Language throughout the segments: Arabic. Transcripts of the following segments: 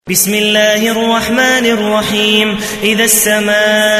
بسم الله الرحمن الرحيم. إذا السماء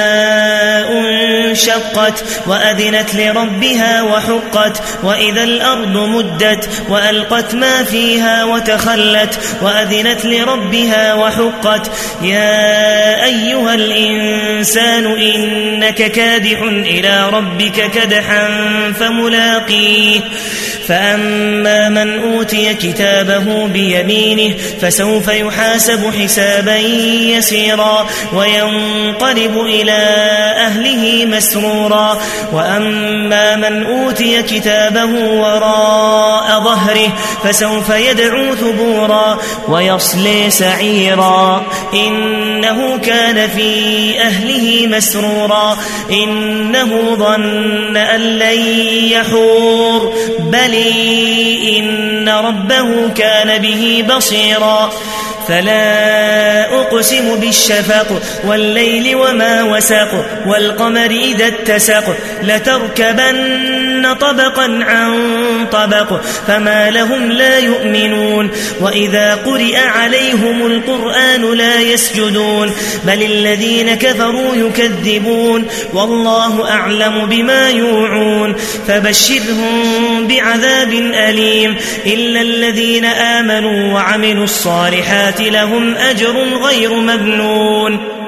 انشقت وأذنت لربها وحقت وإذا الأرض مدت وألقت ما فيها وتخلت وأذنت لربها وحقت. يا أيها الإنسان إنك كادح إلى ربك كدحا فملاقيه. فأما من أوتي كتابه بيمينه فسوف يحاسب حسابا يسيرا وينقلب إلى أهله مسرورا. وأما من أوتي كتابه وراء ظهره فسوف يدعو ثبورا ويصلي سعيرا. إنه كان في أهله مسرورا. إنه ظن أن لن يحور بل إن ربه كان به بصيرا. فلا أقسم بالشفق والليل وما وسق والقمر إذا اتسق لتركبن طبقا عن طبق فما لهم لا يؤمنون. وإذا قرئ عليهم القرآن لا يسجدون بل الذين كفروا يكذبون والله أعلم بما يوعون. فبشرهم بعذاب أليم إلا الذين آمنوا وعملوا الصالحات لهم أجر غير ممنون.